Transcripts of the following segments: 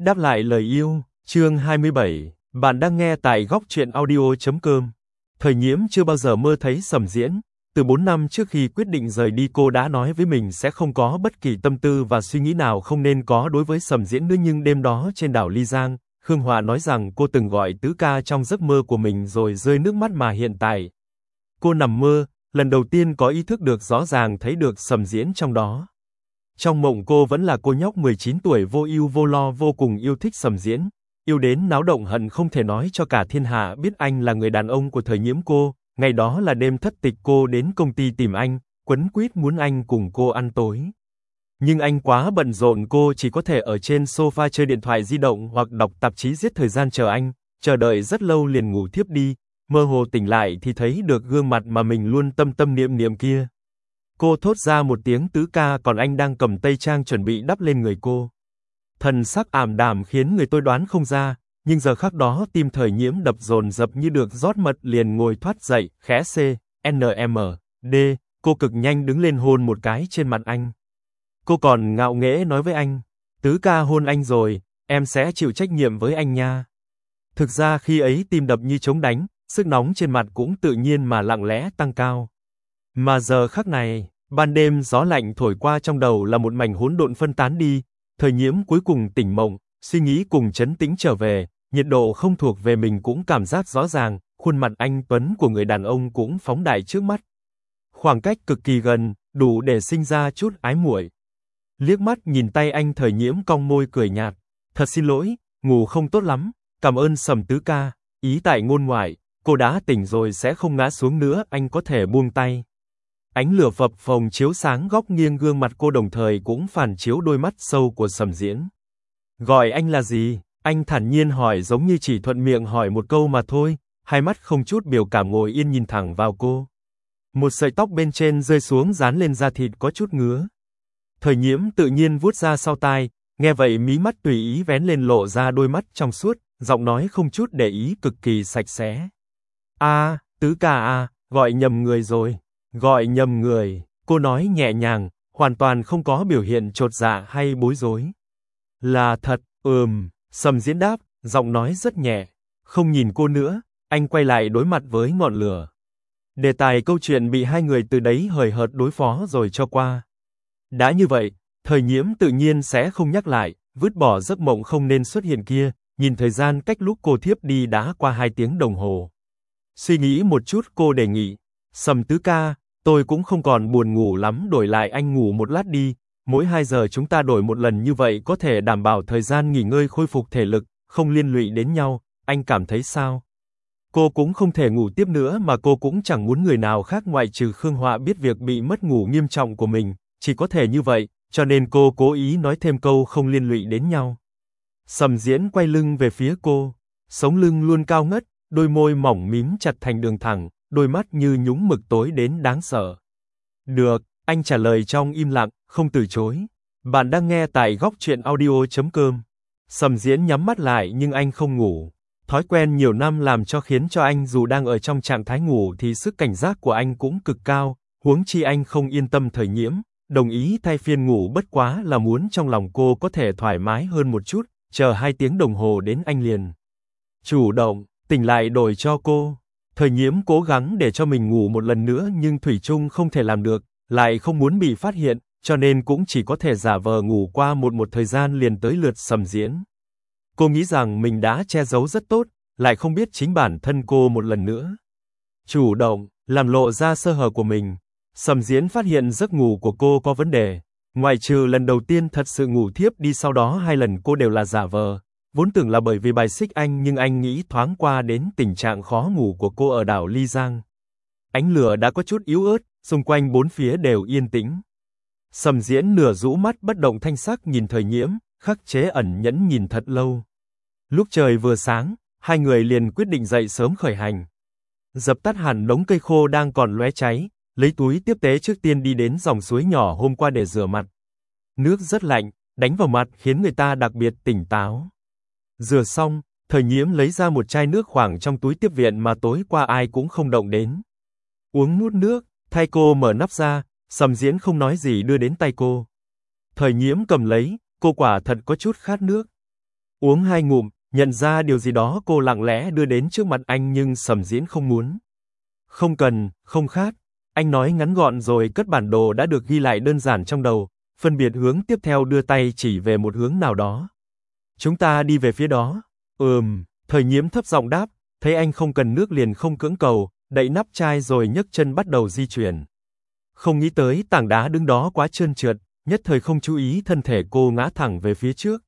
Đáp lại lời yêu, chương 27, bạn đang nghe tại góc truyện audio.com. Thời Nhiễm chưa bao giờ mơ thấy Sầm Diễn, từ 4 năm trước khi quyết định rời đi cô đã nói với mình sẽ không có bất kỳ tâm tư và suy nghĩ nào không nên có đối với Sầm Diễn nữa, nhưng đêm đó trên đảo Ly Giang, Khương Họa nói rằng cô từng gọi Tứ Ca trong giấc mơ của mình rồi rơi nước mắt, mà hiện tại cô nằm mơ, lần đầu tiên có ý thức được rõ ràng thấy được Sầm Diễn trong đó. Trong mộng cô vẫn là cô nhóc 19 tuổi vô ưu vô lo, vô cùng yêu thích Sầm Diễn, yêu đến náo động, hận không thể nói cho cả thiên hạ biết anh là người đàn ông của Thời Nhiễm. Cô, ngày đó là đêm thất tịch, cô đến công ty tìm anh, quấn quýt muốn anh cùng cô ăn tối. Nhưng anh quá bận rộn, cô chỉ có thể ở trên sofa chơi điện thoại di động hoặc đọc tạp chí giết thời gian chờ anh, chờ đợi rất lâu liền ngủ thiếp đi, mơ hồ tỉnh lại thì thấy được gương mặt mà mình luôn tâm tâm niệm niệm kia. Cô thốt ra một tiếng Tứ Ca, còn anh đang cầm tây trang chuẩn bị đắp lên người cô. Thần sắc ảm đạm khiến người tôi đoán không ra, nhưng giờ khắc đó tim Thời Nhiễm đập dồn dập như được rót mật, liền ngồi thoát dậy, khẽ CNMD, cô cực nhanh đứng lên hôn một cái trên mặt anh. Cô còn ngạo nghễ nói với anh, Tứ Ca hôn anh rồi, em sẽ chịu trách nhiệm với anh nha. Thực ra khi ấy tim đập như trống đánh, sức nóng trên mặt cũng tự nhiên mà lặng lẽ tăng cao. Mà giờ khắc này, ban đêm gió lạnh thổi qua, trong đầu là một mảnh hỗn độn phân tán đi, Thời Nhiễm cuối cùng tỉnh mộng, suy nghĩ cùng trấn tĩnh trở về, nhiệt độ không thuộc về mình cũng cảm giác rõ ràng, khuôn mặt anh tuấn của người đàn ông cũng phóng đại trước mắt. Khoảng cách cực kỳ gần, đủ để sinh ra chút ái muội. Liếc mắt nhìn tay anh, Thời Nhiễm cong môi cười nhạt, thật xin lỗi, ngủ không tốt lắm, cảm ơn Sầm Tứ Ca, ý tại ngôn ngoại, cô đã tỉnh rồi sẽ không ngã xuống nữa, anh có thể buông tay. Ánh lửa phập phồng chiếu sáng góc nghiêng gương mặt cô, đồng thời cũng phản chiếu đôi mắt sâu của Sầm Diễn. Gọi anh là gì? Anh thản nhiên hỏi, giống như chỉ thuận miệng hỏi một câu mà thôi, hai mắt không chút biểu cảm ngồi yên nhìn thẳng vào cô. Một sợi tóc bên trên rơi xuống dán lên da thịt có chút ngứa. Thời Nhiễm tự nhiên vuốt ra sau tai, nghe vậy mí mắt tùy ý vén lên lộ ra đôi mắt trong suốt, giọng nói không chút để ý, cực kỳ sạch sẽ. Tứ Ca à, gọi nhầm người rồi. Gọi nhầm người, cô nói nhẹ nhàng, hoàn toàn không có biểu hiện chột dạ hay bối rối. Là thật, Sầm Diễn đáp, giọng nói rất nhẹ. Không nhìn cô nữa, anh quay lại đối mặt với ngọn lửa. Đề tài câu chuyện bị hai người từ đấy hời hợt đối phó rồi cho qua. Đã như vậy, Thời Nhiễm tự nhiên sẽ không nhắc lại, vứt bỏ giấc mộng không nên xuất hiện kia, nhìn thời gian cách lúc cô thiếp đi đã qua 2 tiếng đồng hồ. Suy nghĩ một chút, cô đề nghị, Sầm Tứ Ca, tôi cũng không còn buồn ngủ lắm, đổi lại anh ngủ một lát đi, mỗi 2 giờ chúng ta đổi một lần, như vậy có thể đảm bảo thời gian nghỉ ngơi khôi phục thể lực, không liên lụy đến nhau, anh cảm thấy sao? Cô cũng không thể ngủ tiếp nữa, mà cô cũng chẳng muốn người nào khác ngoại trừ Khương Họa biết việc bị mất ngủ nghiêm trọng của mình, chỉ có thể như vậy, cho nên cô cố ý nói thêm câu không liên lụy đến nhau. Sầm Diễn quay lưng về phía cô, sống lưng luôn cao ngất, đôi môi mỏng mím chặt thành đường thẳng, đôi mắt như nhúng mực tối đến đáng sợ. Được, anh trả lời trong im lặng, không từ chối. Bạn đang nghe tại góc truyện audio.com. Sầm Diễn nhắm mắt lại nhưng anh không ngủ. Thói quen nhiều năm làm khiến cho anh dù đang ở trong trạng thái ngủ thì sức cảnh giác của anh cũng cực cao, huống chi anh không yên tâm Thời Nhiễm, đồng ý thay phiên ngủ bất quá là muốn trong lòng cô có thể thoải mái hơn một chút, chờ 2 tiếng đồng hồ đến anh liền chủ động tỉnh lại đổi cho cô. Thời Nhiễm cố gắng để cho mình ngủ một lần nữa nhưng thủy chung không thể làm được, lại không muốn bị phát hiện, cho nên cũng chỉ có thể giả vờ ngủ qua một thời gian liền tới lượt Sầm Diễn. Cô nghĩ rằng mình đã che giấu rất tốt, lại không biết chính bản thân cô một lần nữa chủ động làm lộ ra sơ hở của mình. Sầm Diễn phát hiện giấc ngủ của cô có vấn đề, ngoại trừ lần đầu tiên thật sự ngủ thiếp đi, sau đó 2 lần cô đều là giả vờ. Vốn tưởng là bởi vì bài xích anh, nhưng anh nghĩ thoáng qua đến tình trạng khó ngủ của cô ở đảo Ly Giang. Ánh lửa đã có chút yếu ớt, xung quanh bốn phía đều yên tĩnh. Sầm Diễn nửa rũ mắt bất động thanh sắc nhìn Thời Nhiễm, khắc chế ẩn nhẫn nhìn thật lâu. Lúc trời vừa sáng, hai người liền quyết định dậy sớm khởi hành. Dập tắt hẳn đống cây khô đang còn lóe cháy, lấy túi tiếp tế trước tiên đi đến dòng suối nhỏ hôm qua để rửa mặt. Nước rất lạnh, đánh vào mặt khiến người ta đặc biệt tỉnh táo. Rửa xong, Thời Nhiễm lấy ra một chai nước khoảng trong túi tiếp viện mà tối qua ai cũng không động đến. Uống nút nước, thay cô mở nắp ra, Sầm Diễn không nói gì đưa đến tay cô. Thời Nhiễm cầm lấy, cô quả thật có chút khát nước. Uống 2 ngụm, nhận ra điều gì đó cô lặng lẽ đưa đến trước mặt anh nhưng Sầm Diễn không muốn. Không cần, không khát. Anh nói ngắn gọn rồi cất bản đồ đã được ghi lại đơn giản trong đầu, phân biệt hướng tiếp theo đưa tay chỉ về một hướng nào đó. Chúng ta đi về phía đó. Thời Nhiễm thấp giọng đáp, thấy anh không cần nước liền không cưỡng cầu, đậy nắp chai rồi nhấc chân bắt đầu di chuyển. Không nghĩ tới tảng đá đứng đó quá trơn trượt, nhất thời không chú ý thân thể cô ngã thẳng về phía trước.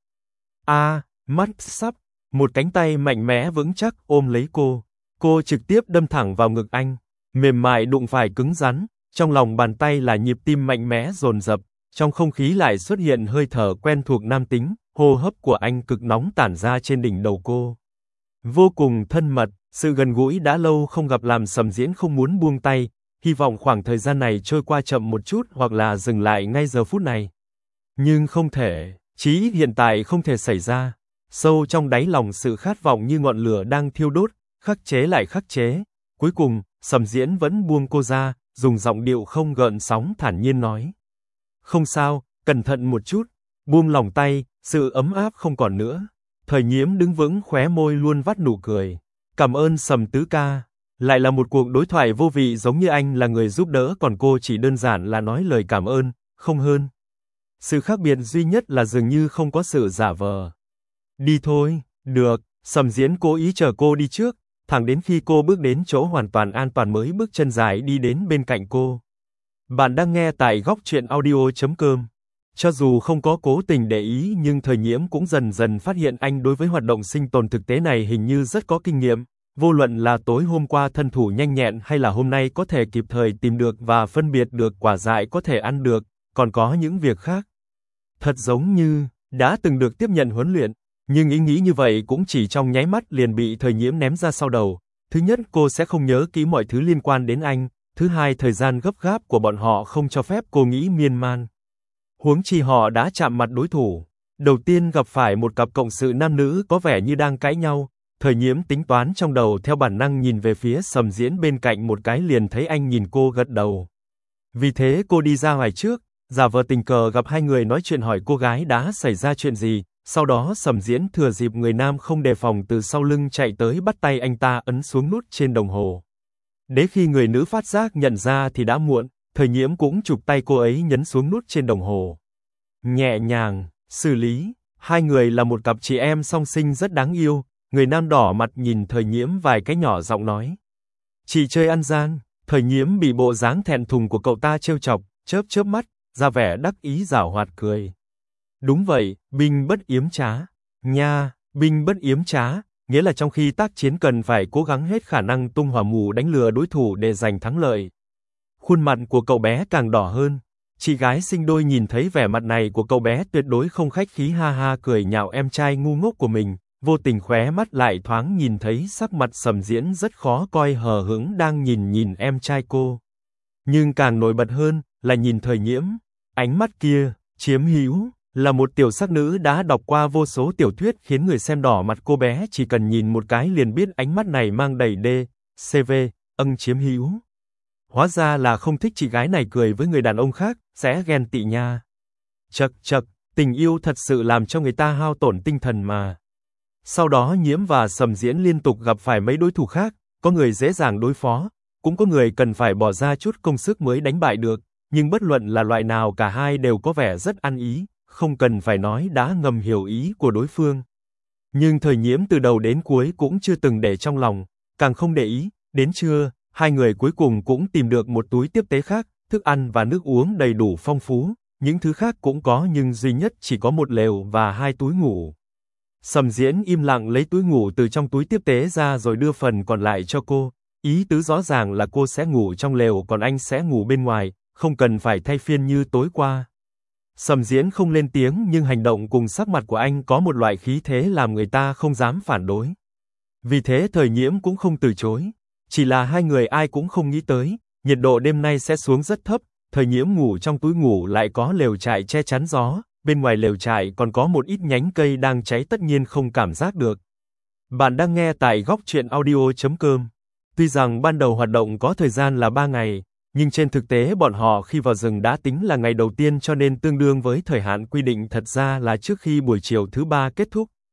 Mắt sắp, một cánh tay mạnh mẽ vững chắc ôm lấy cô. Cô trực tiếp đâm thẳng vào ngực anh, mềm mại đụng phải cứng rắn, trong lòng bàn tay là nhịp tim mạnh mẽ dồn dập, trong không khí lại xuất hiện hơi thở quen thuộc nam tính, hô hấp của anh cực nóng tản ra trên đỉnh đầu cô. Vô cùng thân mật, sự gần gũi đã lâu không gặp làm Sầm Diễn không muốn buông tay, hy vọng khoảng thời gian này trôi qua chậm một chút hoặc là dừng lại ngay giờ phút này. Nhưng không thể, chí ít hiện tại không thể xảy ra. Sâu trong đáy lòng sự khát vọng như ngọn lửa đang thiêu đốt, khắc chế lại khắc chế. Cuối cùng, Sầm Diễn vẫn buông cô ra, dùng giọng điệu không gợn sóng thản nhiên nói. Không sao, cẩn thận một chút. Buông lòng tay, sự ấm áp không còn nữa. Thời Nhiễm đứng vững khóe môi luôn vắt nụ cười. Cảm ơn Sầm tứ ca. Lại là một cuộc đối thoại vô vị giống như anh là người giúp đỡ còn cô chỉ đơn giản là nói lời cảm ơn, không hơn. Sự khác biệt duy nhất là dường như không có sự giả vờ. Đi thôi, được, Sầm Diễn cố ý chờ cô đi trước, thẳng đến khi cô bước đến chỗ hoàn toàn an toàn mới bước chân dài đi đến bên cạnh cô. Bạn đang nghe tại Góc Truyện Audio.com. Cho dù không có cố tình để ý nhưng Thời Nhiễm cũng dần dần phát hiện anh đối với hoạt động sinh tồn thực tế này hình như rất có kinh nghiệm. Vô luận là tối hôm qua thân thủ nhanh nhẹn hay là hôm nay có thể kịp thời tìm được và phân biệt được quả dại có thể ăn được, còn có những việc khác. Thật giống như đã từng được tiếp nhận huấn luyện, nhưng ý nghĩ như vậy cũng chỉ trong nháy mắt liền bị Thời Nhiễm ném ra sau đầu. Thứ nhất, cô sẽ không nhớ kỹ mọi thứ liên quan đến anh, thứ hai, thời gian gấp gáp của bọn họ không cho phép cô nghĩ miên man. Huống chi họ đã chạm mặt đối thủ, đầu tiên gặp phải một cặp cộng sự nam nữ có vẻ như đang cãi nhau. Thời Nhiễm tính toán trong đầu theo bản năng nhìn về phía Sầm Diễn bên cạnh một cái liền thấy anh nhìn cô gật đầu. Vì thế cô đi ra ngoài trước, giả vờ tình cờ gặp hai người nói chuyện hỏi cô gái đã xảy ra chuyện gì, sau đó Sầm Diễn thừa dịp người nam không đề phòng từ sau lưng chạy tới bắt tay anh ta ấn xuống nút trên đồng hồ. Đến khi người nữ phát giác nhận ra thì đã muộn, Thời Nhiễm cũng chụp tay cô ấy nhấn xuống nút trên đồng hồ. Nhẹ nhàng, xử lý, hai người là một cặp chị em song sinh rất đáng yêu. Người nam đỏ mặt nhìn Thời Nhiễm vài cái nhỏ giọng nói. Chị chơi ăn gian. Thời Nhiễm bị bộ dáng thẹn thùng của cậu ta trêu chọc, chớp chớp mắt, ra vẻ đắc ý giảo hoạt cười. Đúng vậy, binh bất yếm trá. Nha, binh bất yếm trá, nghĩa là trong khi tác chiến cần phải cố gắng hết khả năng tung hỏa mù đánh lừa đối thủ để giành thắng lợi. Khuôn mặt của cậu bé càng đỏ hơn. Chị gái sinh đôi nhìn thấy vẻ mặt này của cậu bé tuyệt đối không khách khí ha ha cười nhạo em trai ngu ngốc của mình. Vô tình khóe mắt lại thoáng nhìn thấy sắc mặt Sầm Diễn rất khó coi hờ hững đang nhìn em trai cô. Nhưng càng nổi bật hơn là nhìn Thời Nhiễm, ánh mắt kia, chiếm hữu, là một tiểu sắc nữ đã đọc qua vô số tiểu thuyết khiến người xem đỏ mặt cô bé chỉ cần nhìn một cái liền biết ánh mắt này mang đầy CV, chiếm hữu. Hóa ra là không thích chị gái này cười với người đàn ông khác, sẽ ghen tị nha. Chậc chậc, tình yêu thật sự làm cho người ta hao tổn tinh thần mà. Sau đó Nhiễm và Sầm Diễn liên tục gặp phải mấy đối thủ khác, có người dễ dàng đối phó, cũng có người cần phải bỏ ra chút công sức mới đánh bại được, nhưng bất luận là loại nào cả hai đều có vẻ rất ăn ý, không cần phải nói đã ngầm hiểu ý của đối phương. Nhưng Thời Nhiễm từ đầu đến cuối cũng chưa từng để trong lòng, càng không để ý, đến trưa, hai người cuối cùng cũng tìm được một túi tiếp tế khác, thức ăn và nước uống đầy đủ phong phú, những thứ khác cũng có nhưng duy nhất chỉ có một lều và 2 túi ngủ. Sầm Diễn im lặng lấy túi ngủ từ trong túi tiếp tế ra rồi đưa phần còn lại cho cô, ý tứ rõ ràng là cô sẽ ngủ trong lều còn anh sẽ ngủ bên ngoài, không cần phải thay phiên như tối qua. Sầm Diễn không lên tiếng nhưng hành động cùng sắc mặt của anh có một loại khí thế làm người ta không dám phản đối. Vì thế Thời Nhiễm cũng không từ chối, chỉ là hai người ai cũng không nghĩ tới, nhiệt độ đêm nay sẽ xuống rất thấp, Thời Nhiễm ngủ trong túi ngủ lại có lều trại che chắn gió. Bên ngoài lều trại còn có một ít nhánh cây đang cháy tất nhiên không cảm giác được. Bạn đang nghe tại Góc Truyện Audio.com. Tuy rằng ban đầu hoạt động có thời gian là 3 ngày, nhưng trên thực tế bọn họ khi vào rừng đã tính là ngày đầu tiên cho nên tương đương với thời hạn quy định thật ra là trước khi buổi chiều thứ 3 kết thúc.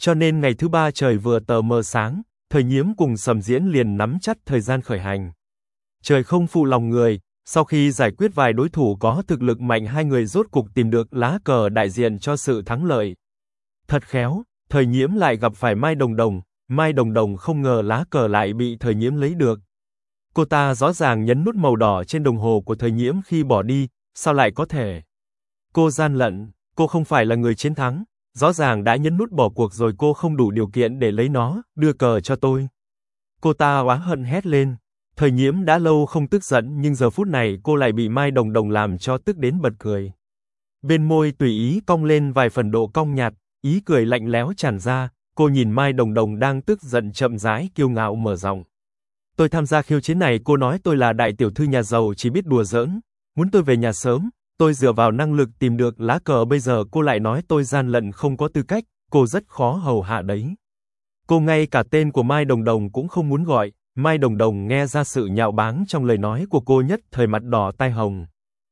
Cho nên ngày thứ ba trời vừa tờ mờ sáng, Thời Nhiễm cùng Sầm Diễn liền nắm chắc thời gian khởi hành. Trời không phụ lòng người, sau khi giải quyết vài đối thủ có thực lực mạnh, hai người rốt cục tìm được lá cờ đại diện cho sự thắng lợi. Thật khéo, Thời Nhiễm lại gặp phải Mai Đồng Đồng, Mai Đồng Đồng không ngờ lá cờ lại bị Thời Nhiễm lấy được. Cô ta rõ ràng nhấn nút màu đỏ trên đồng hồ của Thời Nhiễm khi bỏ đi, sao lại có thể? Cô gian lận, cô không phải là người chiến thắng, rõ ràng đã nhấn nút bỏ cuộc rồi, cô không đủ điều kiện để lấy nó, đưa cờ cho tôi. Cô ta oán hận hét lên. Thời Nhiễm đã lâu không tức giận nhưng giờ phút này cô lại bị Mai Đồng Đồng làm cho tức đến bật cười. Bên môi tùy ý cong lên vài phần độ cong nhạt, ý cười lạnh lẽo tràn ra, cô nhìn Mai Đồng Đồng đang tức giận chậm rãi kiêu ngạo mở giọng. Tôi tham gia khiêu chiến này, cô nói tôi là đại tiểu thư nhà giàu chỉ biết đùa giỡn, muốn tôi về nhà sớm, tôi dựa vào năng lực tìm được lá cờ, bây giờ cô lại nói tôi gian lận không có tư cách, cô rất khó hầu hạ đấy. Cô ngay cả tên của Mai Đồng Đồng cũng không muốn gọi. Mai Đồng Đồng nghe ra sự nhạo báng trong lời nói của cô, nhất thời mặt đỏ tai hồng.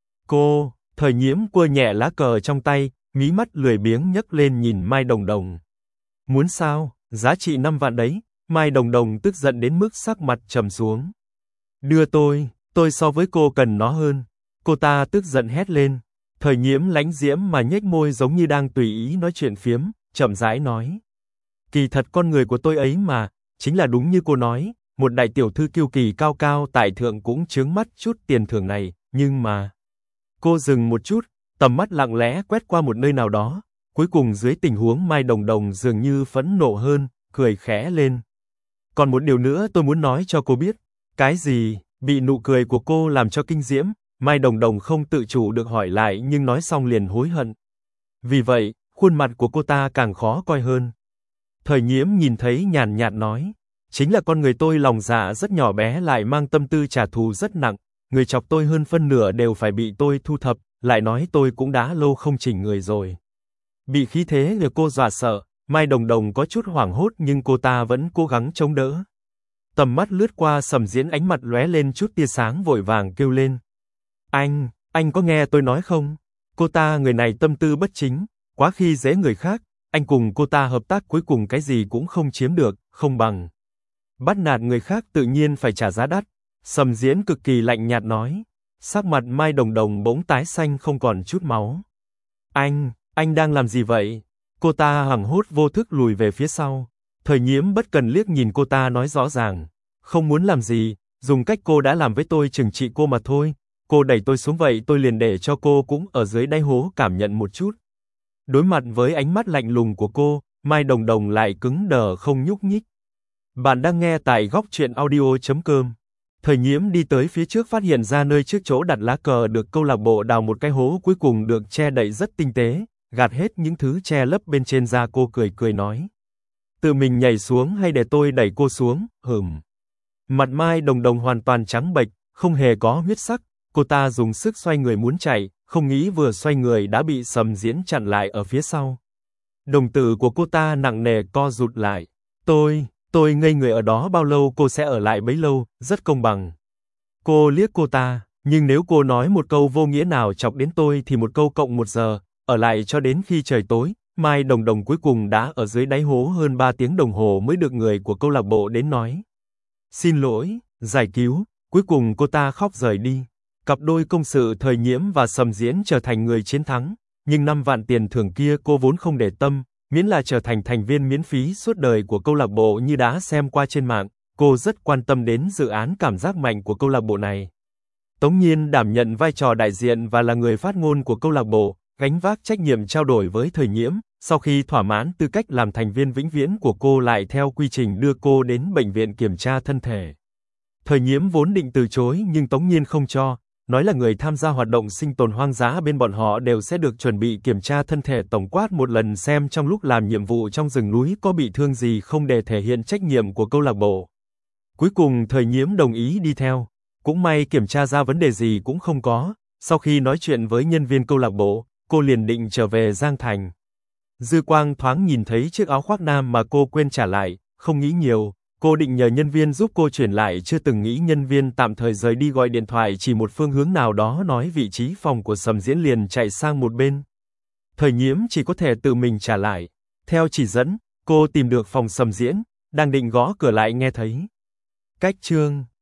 Cô, Thời Nhiễm quơ nhẹ lá cờ trong tay, mí mắt lười biếng nhấc lên nhìn Mai Đồng Đồng. Muốn sao, giá trị 5 vạn đấy. Mai Đồng Đồng tức giận đến mức sắc mặt trầm xuống. Đưa tôi so với cô cần nó hơn. Cô ta tức giận hét lên. Thời Nhiễm lãnh diễm mà nhếch môi giống như đang tùy ý nói chuyện phiếm, chậm rãi nói. Kỳ thật con người của tôi ấy mà, chính là đúng như cô nói. Một đại tiểu thư kiêu kỳ cao cao tại thượng cũng chướng mắt chút tiền thưởng này, nhưng mà... Cô dừng một chút, tầm mắt lặng lẽ quét qua một nơi nào đó, cuối cùng dưới tình huống Mai Đồng Đồng dường như phẫn nộ hơn, cười khẽ lên. Còn một điều nữa tôi muốn nói cho cô biết. Cái gì? Bị nụ cười của cô làm cho kinh diễm, Mai Đồng Đồng không tự chủ được hỏi lại nhưng nói xong liền hối hận. Vì vậy, khuôn mặt của cô ta càng khó coi hơn. Thời Nhiễm nhìn thấy nhàn nhạt nói. Chính là con người tôi lòng dạ rất nhỏ bé lại mang tâm tư trả thù rất nặng, người chọc tôi hơn phân nửa đều phải bị tôi thu thập, lại nói tôi cũng đã lâu không chỉnh người rồi. Bị khí thế của cô dọa sợ, Mai Đồng Đồng có chút hoảng hốt nhưng cô ta vẫn cố gắng chống đỡ. Tầm mắt lướt qua Sầm Diễn, ánh mặt lóe lên chút tia sáng, vội vàng kêu lên. Anh có nghe tôi nói không? Cô ta người này tâm tư bất chính, quá khi dễ người khác, anh cùng cô ta hợp tác cuối cùng cái gì cũng không chiếm được, không bằng bắt nạt người khác tự nhiên phải trả giá đắt. Sầm Diễn cực kỳ lạnh nhạt nói. Sắc mặt Mai Đồng Đồng bỗng tái xanh không còn chút máu. Anh đang làm gì vậy? Cô ta hoảng hốt vô thức lùi về phía sau. Thời Nhiễm bất cần liếc nhìn cô ta nói rõ ràng. Không muốn làm gì, dùng cách cô đã làm với tôi trừng trị cô mà thôi. Cô đẩy tôi xuống vậy tôi liền để cho cô cũng ở dưới đáy hố cảm nhận một chút. Đối mặt với ánh mắt lạnh lùng của cô, Mai Đồng Đồng lại cứng đờ không nhúc nhích. Bạn đang nghe tại góc truyện audio.com. Thời Nhiễm đi tới phía trước, phát hiện ra nơi trước chỗ đặt lá cờ được câu lạc bộ đào một cái hố cuối cùng được che đậy rất tinh tế, gạt hết những thứ che lấp bên trên ra. Cô cười cười nói. Tự mình nhảy xuống hay để tôi đẩy cô xuống? Mặt Mai Đồng Đồng hoàn toàn trắng bệch, không hề có huyết sắc. Cô ta dùng sức xoay người muốn chạy, không nghĩ vừa xoay người đã bị Sầm Diễn chặn lại ở phía sau. Đồng tử của cô ta nặng nề co rụt lại. Tôi ngây người ở đó bao lâu cô sẽ ở lại bấy lâu, rất công bằng. Cô liếc cô ta, nhưng nếu cô nói một câu vô nghĩa nào chọc đến tôi thì một câu cộng 1 giờ, ở lại cho đến khi trời tối. Mai Đồng Đồng cuối cùng đã ở dưới đáy hố hơn 3 tiếng đồng hồ mới được người của câu lạc bộ đến nói. Xin lỗi, giải cứu, cuối cùng cô ta khóc rời đi. Cặp đôi công sự Thời Nhiễm và Sầm Diễn trở thành người chiến thắng, nhưng 5 vạn tiền thưởng kia cô vốn không để tâm. Miễn là trở thành thành viên miễn phí suốt đời của câu lạc bộ như đã xem qua trên mạng, cô rất quan tâm đến dự án cảm giác mạnh của câu lạc bộ này. Tống Nhiên đảm nhận vai trò đại diện và là người phát ngôn của câu lạc bộ, gánh vác trách nhiệm trao đổi với Thời Nhiễm. Sau khi thỏa mãn tư cách làm thành viên vĩnh viễn của cô, lại theo quy trình đưa cô đến bệnh viện kiểm tra thân thể. Thời Nhiễm vốn định từ chối nhưng Tống Nhiên không cho. Nói là người tham gia hoạt động sinh tồn hoang dã bên bọn họ đều sẽ được chuẩn bị kiểm tra thân thể tổng quát một lần, xem trong lúc làm nhiệm vụ trong rừng núi có bị thương gì không để thể hiện trách nhiệm của câu lạc bộ. Cuối cùng Thời Nhiễm đồng ý đi theo. Cũng may kiểm tra ra vấn đề gì cũng không có. Sau khi nói chuyện với nhân viên câu lạc bộ, cô liền định trở về Giang Thành. Dư quang thoáng nhìn thấy chiếc áo khoác nam mà cô quên trả lại, không nghĩ nhiều. Cô định nhờ nhân viên giúp cô chuyển lại, chưa từng nghĩ nhân viên tạm thời rời đi, gọi điện thoại chỉ một phương hướng nào đó nói vị trí phòng của Sầm Diễn liền chạy sang một bên. Thời Nhiễm chỉ có thể tự mình trả lại. Theo chỉ dẫn, Cô tìm được phòng Sầm Diễn, đang định gõ cửa lại nghe thấy. Cách chương